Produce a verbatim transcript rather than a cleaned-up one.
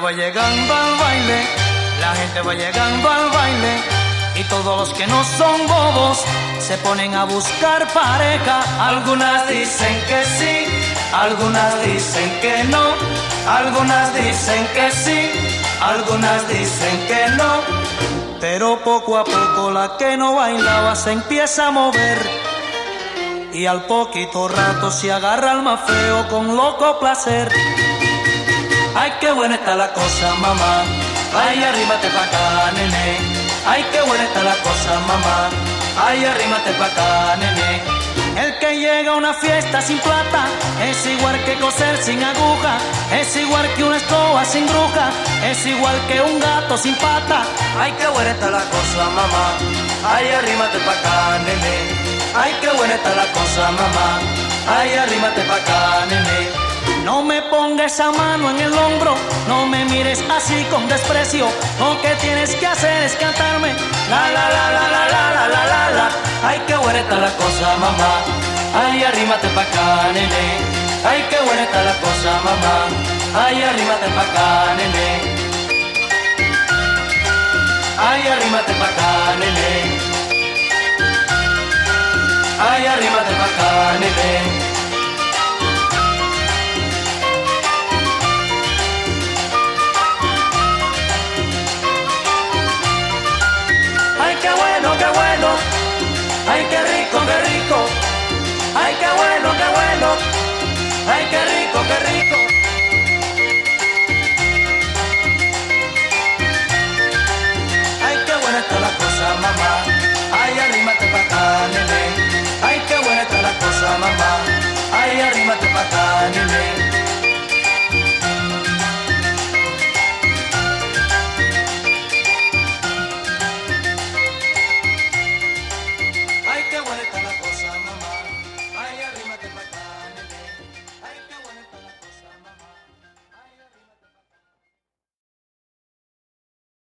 va llegando al baile, la gente va llegando al baile, y todos los que no son bobos se ponen a buscar pareja. Algunas dicen que sí, algunas dicen que no, algunas dicen que sí, algunas dicen que no, pero poco a poco la que no bailaba se empieza a mover, y al poquito rato se agarra al más feo con loco placer. Ay, qué buena está la cosa, mamá, ay, arrímate pa' acá, nene. Ay, qué buena está la cosa, mamá, ay, arrímate pa' acá, nene. El que llega a una fiesta sin plata es igual que coser sin aguja, es igual que una escoba sin bruja, es igual que un gato sin pata. Ay, qué buena está la cosa, mamá, ay, arrímate pa' acá, nene. Ay, qué buena está la cosa, mamá, ay, arrímate pa' acá, nene. No me pongas esa mano en el hombro, no me mires así con desprecio. Lo que tienes que hacer es cantarme la la la la la la la la la la. Ay, qué buena está la cosa, mamá, ay, arrímate pa' acá, nene. Ay, qué buena está la cosa, mamá, ay, arrímate pa' acá, nene. Ay, arrímate pa' acá, nene. Ay, arrímate pa' acá, nene. Ay, qué bueno, qué bueno, ay, qué rico, qué rico, ay, qué bueno, qué bueno, ay, qué rico, qué rico. Ay, qué buena está la cosa, mamá, ay, arrímate pa' acá, nene. Ay, qué buena está la cosa, mamá, ay, arrímate pa' acá, nene.